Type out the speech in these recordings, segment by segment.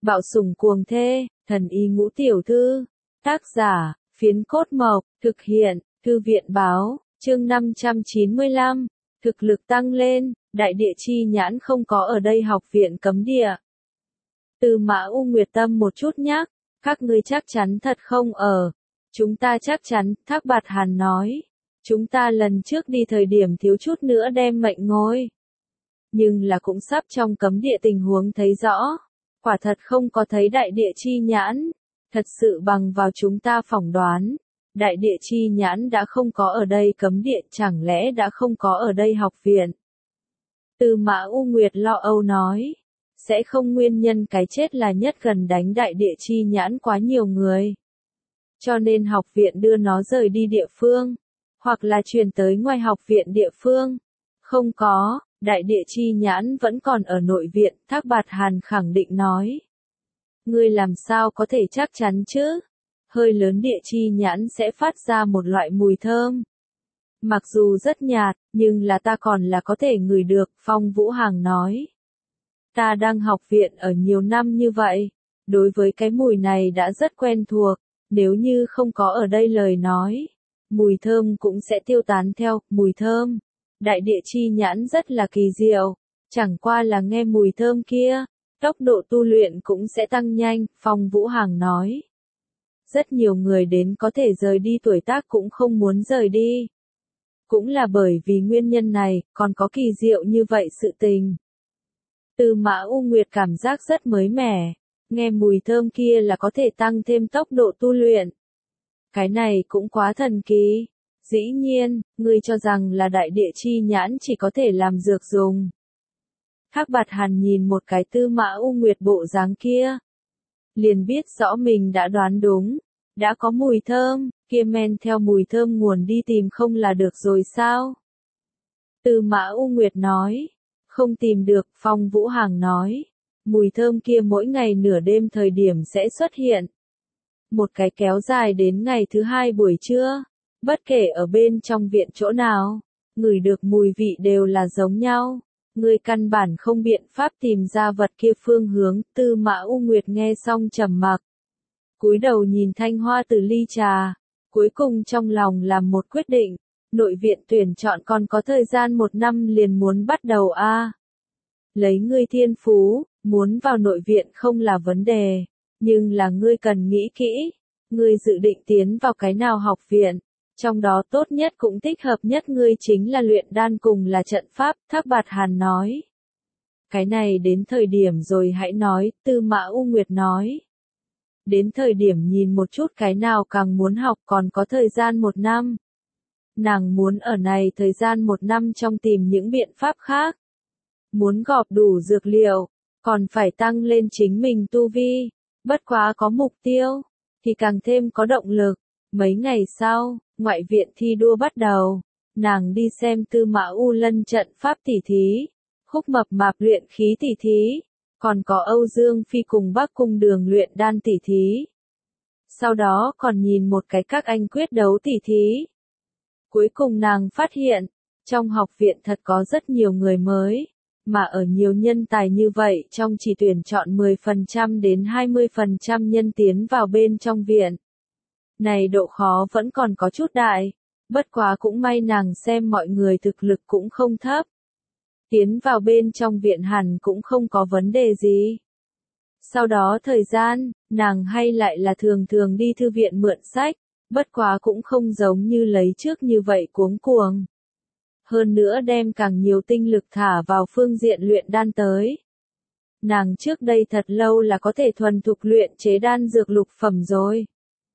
Bạo sủng cuồng thê, thần y ngũ tiểu thư. Tác giả, Phiến Cốt Mộc, thực hiện, Thư viện báo, chương 595, thực lực tăng lên, đại địa chi nhãn không có ở đây học viện cấm địa. Tư Mã U Nguyệt Tâm một chút nhắc, các ngươi chắc chắn thật không ở. Chúng ta chắc chắn, Thác Bạt Hàn nói. Chúng ta lần trước đi thời điểm thiếu chút nữa đem mệnh ngôi. Nhưng là cũng sắp trong cấm địa tình huống thấy rõ. Quả thật không có thấy đại địa chi nhãn. Thật sự bằng vào chúng ta phỏng đoán. Đại địa chi nhãn đã không có ở đây cấm địa, chẳng lẽ đã không có ở đây học viện. Tư Mã U Nguyệt lo âu nói. Sẽ không nguyên nhân cái chết là nhất gần đánh đại địa chi nhãn quá nhiều người. Cho nên học viện đưa nó rời đi địa phương. Hoặc là truyền tới ngoài học viện địa phương. Không có, đại địa chi nhãn vẫn còn ở nội viện, Thác Bạt Hàn khẳng định nói. Ngươi làm sao có thể chắc chắn chứ? Hơi lớn địa chi nhãn sẽ phát ra một loại mùi thơm. Mặc dù rất nhạt, nhưng là ta còn là có thể ngửi được, Phong Vũ Hàng nói. Ta đang học viện ở nhiều năm như vậy, đối với cái mùi này đã rất quen thuộc, nếu như không có ở đây lời nói, mùi thơm cũng sẽ tiêu tán theo, mùi thơm. Đại địa chi nhãn rất là kỳ diệu, chẳng qua là nghe mùi thơm kia, tốc độ tu luyện cũng sẽ tăng nhanh, Phong Vũ Hàng nói. Rất nhiều người đến có thể rời đi tuổi tác cũng không muốn rời đi. Cũng là bởi vì nguyên nhân này, còn có kỳ diệu như vậy sự tình. Tư Mã U Nguyệt cảm giác rất mới mẻ, nghe mùi thơm kia là có thể tăng thêm tốc độ tu luyện. Cái này cũng quá thần kỳ. Dĩ nhiên, ngươi cho rằng là đại địa chi nhãn chỉ có thể làm dược dùng. Thác Bạt Hàn nhìn một cái Tư Mã U Nguyệt bộ dáng kia. Liền biết rõ mình đã đoán đúng. Đã có mùi thơm, kia men theo mùi thơm nguồn đi tìm không là được rồi sao? Tư Mã U Nguyệt nói. Không tìm được, Phong Vũ Hàng nói. Mùi thơm kia mỗi ngày nửa đêm thời điểm sẽ xuất hiện. Một cái kéo dài đến ngày thứ hai buổi trưa. Bất kể ở bên trong viện chỗ nào, ngửi được mùi vị đều là giống nhau. Người căn bản không biện pháp tìm ra vật kia phương hướng. Tư Mã U Nguyệt nghe xong trầm mặc. Cúi đầu nhìn thanh hoa từ ly trà. Cuối cùng trong lòng làm một quyết định. Nội viện tuyển chọn còn có thời gian 1 năm liền muốn bắt đầu a. Lấy ngươi thiên phú, muốn vào nội viện không là vấn đề. Nhưng là ngươi cần nghĩ kỹ. Ngươi dự định tiến vào cái nào học viện. Trong đó tốt nhất cũng thích hợp nhất ngươi chính là luyện đan cùng là trận pháp, Thác Bạt Hàn nói. Cái này đến thời điểm rồi hãy nói, Tư Mã U Nguyệt nói. Đến thời điểm nhìn một chút cái nào càng muốn học còn có thời gian 1 năm. Nàng muốn ở này thời gian 1 năm trong tìm những biện pháp khác. Muốn gọp đủ dược liệu, còn phải tăng lên chính mình tu vi. Bất quá có mục tiêu, thì càng thêm có động lực. Mấy ngày sau, ngoại viện thi đua bắt đầu. Nàng đi xem Tư Mã U Lân trận pháp tỉ thí. Khúc Mập Mạp luyện khí tỉ thí. Còn có Âu Dương Phi cùng Bắc Cung Đường luyện đan tỉ thí. Sau đó còn nhìn một cái các anh quyết đấu tỉ thí. Cuối cùng nàng phát hiện, trong học viện thật có rất nhiều người mới. Mà ở nhiều nhân tài như vậy trong chỉ tuyển chọn 10% đến 20% nhân tiến vào bên trong viện. Này độ khó vẫn còn có chút đại. Bất quá cũng may nàng xem mọi người thực lực cũng không thấp. Tiến vào bên trong viện hẳn cũng không có vấn đề gì. Sau đó thời gian, nàng hay lại là thường thường đi thư viện mượn sách. Bất quá cũng không giống như lấy trước như vậy cuống cuồng. Hơn nữa đem càng nhiều tinh lực thả vào phương diện luyện đan tới. Nàng trước đây thật lâu là có thể thuần thục luyện chế đan dược lục phẩm rồi.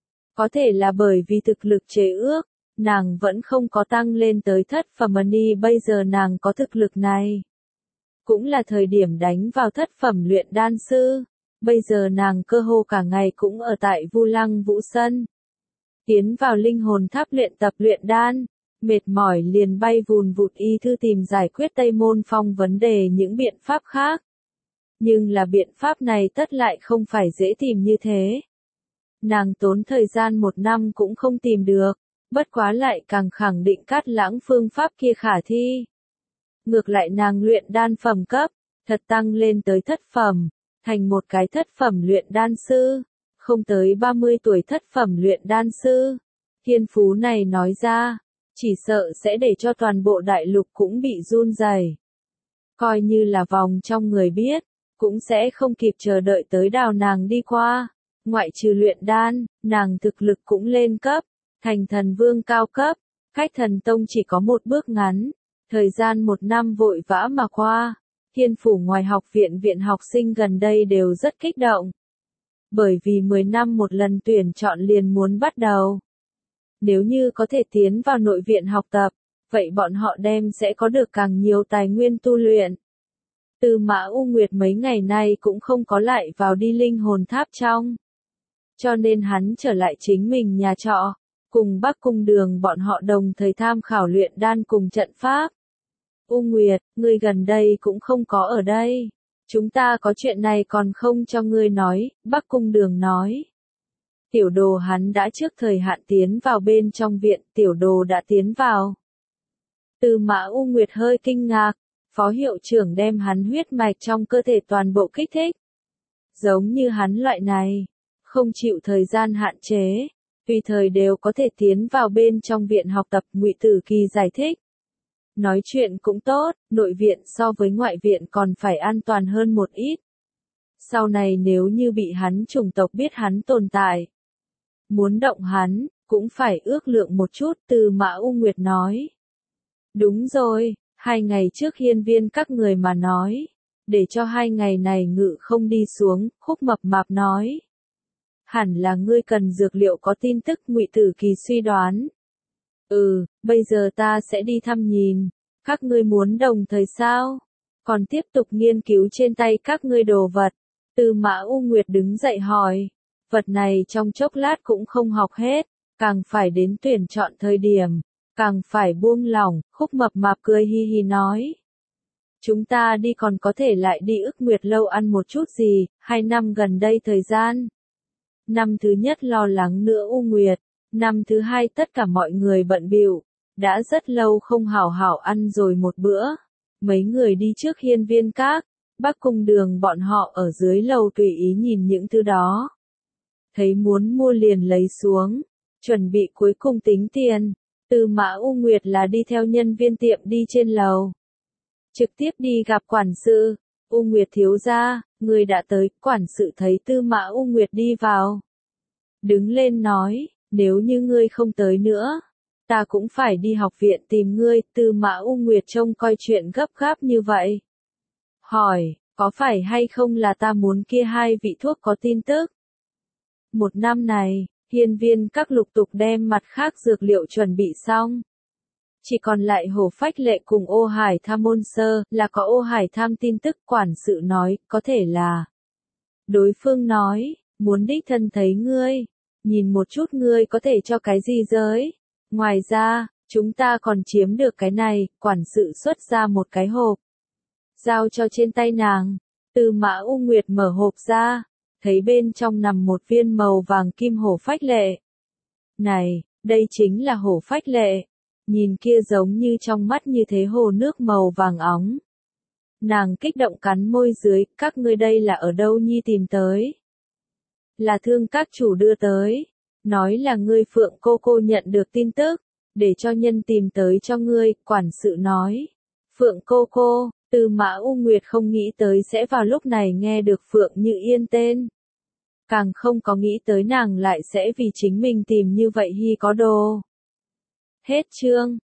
Có thể là bởi vì thực lực chế ước, nàng vẫn không có tăng lên tới thất phẩm đi, bây giờ nàng có thực lực này. Cũng là thời điểm đánh vào thất phẩm luyện đan sư. Bây giờ nàng cơ hồ cả ngày cũng ở tại Vu Lăng Vũ Sân. Tiến vào linh hồn tháp luyện tập luyện đan, mệt mỏi liền bay vùn vụt y thư tìm giải quyết Tây Môn Phong vấn đề những biện pháp khác. Nhưng là biện pháp này tất lại không phải dễ tìm như thế. Nàng tốn thời gian 1 năm cũng không tìm được, bất quá lại càng khẳng định Cát Lãng phương pháp kia khả thi. Ngược lại nàng luyện đan phẩm cấp, thật tăng lên tới thất phẩm, thành một cái thất phẩm luyện đan sư, không tới 30 tuổi thất phẩm luyện đan sư. Thiên phú này nói ra, chỉ sợ sẽ để cho toàn bộ đại lục cũng bị run rẩy. Coi như là vòng trong người biết, cũng sẽ không kịp chờ đợi tới đào nàng đi qua. Ngoại trừ luyện đan, nàng thực lực cũng lên cấp, thành thần vương cao cấp, cách thần tông chỉ có một bước ngắn. Thời gian 1 năm vội vã mà qua, Thiên Phủ ngoài học viện viện học sinh gần đây đều rất kích động. Bởi vì 10 năm một lần tuyển chọn liền muốn bắt đầu. Nếu như có thể tiến vào nội viện học tập, vậy bọn họ đem sẽ có được càng nhiều tài nguyên tu luyện. Tư Mã U Nguyệt mấy ngày nay cũng không có lại vào đi linh hồn tháp trong. Cho nên hắn trở lại chính mình nhà trọ, cùng Bắc Cung Đường bọn họ đồng thời tham khảo luyện đan cùng trận pháp. U Nguyệt, ngươi gần đây cũng không có ở đây. Chúng ta có chuyện này còn không cho ngươi nói, Bắc Cung Đường nói. Tiểu đồ hắn đã trước thời hạn tiến vào bên trong viện, tiểu đồ đã tiến vào. Tư Mã U Nguyệt hơi kinh ngạc, phó hiệu trưởng đem hắn huyết mạch trong cơ thể toàn bộ kích thích. Giống như hắn loại này, không chịu thời gian hạn chế, tùy thời đều có thể tiến vào bên trong viện học tập, Ngụy Tử Kỳ giải thích. Nói chuyện cũng tốt, nội viện so với ngoại viện còn phải an toàn hơn một ít. Sau này nếu như bị hắn chủng tộc biết hắn tồn tại, muốn động hắn, cũng phải ước lượng một chút, Tư Mã U Nguyệt nói. Đúng rồi, 2 ngày trước hiên viên các người mà nói, để cho 2 ngày này ngự không đi xuống, Khúc Mập Mạp nói. Hẳn là ngươi cần dược liệu có tin tức, Ngụy Tử Kỳ suy đoán. Bây giờ ta sẽ đi thăm nhìn, các ngươi muốn đồng thời sao? Còn tiếp tục nghiên cứu trên tay các ngươi đồ vật. Tư Mã U Nguyệt đứng dậy hỏi, vật này trong chốc lát cũng không học hết, càng phải đến tuyển chọn thời điểm, càng phải buông lỏng, Khúc Mập Mạp cười hi hi nói. Chúng ta đi còn có thể lại đi Ức Nguyệt lâu ăn một chút gì, 2 năm gần đây thời gian. Năm thứ nhất lo lắng nữa U Nguyệt, năm thứ hai tất cả mọi người bận bịu, đã rất lâu không hảo hảo ăn rồi một bữa. Mấy người đi trước hiên viên các, Bắc Cung Đường bọn họ ở dưới lầu tùy ý nhìn những thứ đó. Thấy muốn mua liền lấy xuống, chuẩn bị cuối cùng tính tiền. Tư Mã U Nguyệt là đi theo nhân viên tiệm đi trên lầu. Trực tiếp đi gặp quản sự, U Nguyệt thiếu gia, người đã tới, quản sự thấy Tư Mã U Nguyệt đi vào. Đứng lên nói, nếu như ngươi không tới nữa, ta cũng phải đi học viện tìm ngươi, Tư Mã U Nguyệt trông coi chuyện gấp gáp như vậy. Hỏi, có phải hay không là ta muốn kia 2 vị thuốc có tin tức? 1 năm này, hiên viên các lục tục đem mặt khác dược liệu chuẩn bị xong. Chỉ còn lại Hổ Phách Lệ cùng Ô Hải Tham môn sơ, là có Ô Hải Tham tin tức, quản sự nói, có thể là. Đối phương nói, muốn đích thân thấy ngươi, nhìn một chút ngươi có thể cho cái gì giới. Ngoài ra, chúng ta còn chiếm được cái này, quản sự xuất ra một cái hộp. Giao cho trên tay nàng, Tư Mã U Nguyệt mở hộp ra, thấy bên trong nằm một viên màu vàng kim hổ phách lệ. Này, đây chính là hổ phách lệ. Nhìn kia giống như trong mắt như thế hồ nước màu vàng óng. Nàng kích động cắn môi dưới, các ngươi đây là ở đâu nhi tìm tới? Là Thương các chủ đưa tới. Nói là ngươi Phượng cô nhận được tin tức, để cho nhân tìm tới cho ngươi, quản sự nói. Phượng cô, Tư Mã U Nguyệt không nghĩ tới sẽ vào lúc này nghe được Phượng Như Yên tên. Càng không có nghĩ tới nàng lại sẽ vì chính mình tìm như vậy hi có đồ. Hết chương.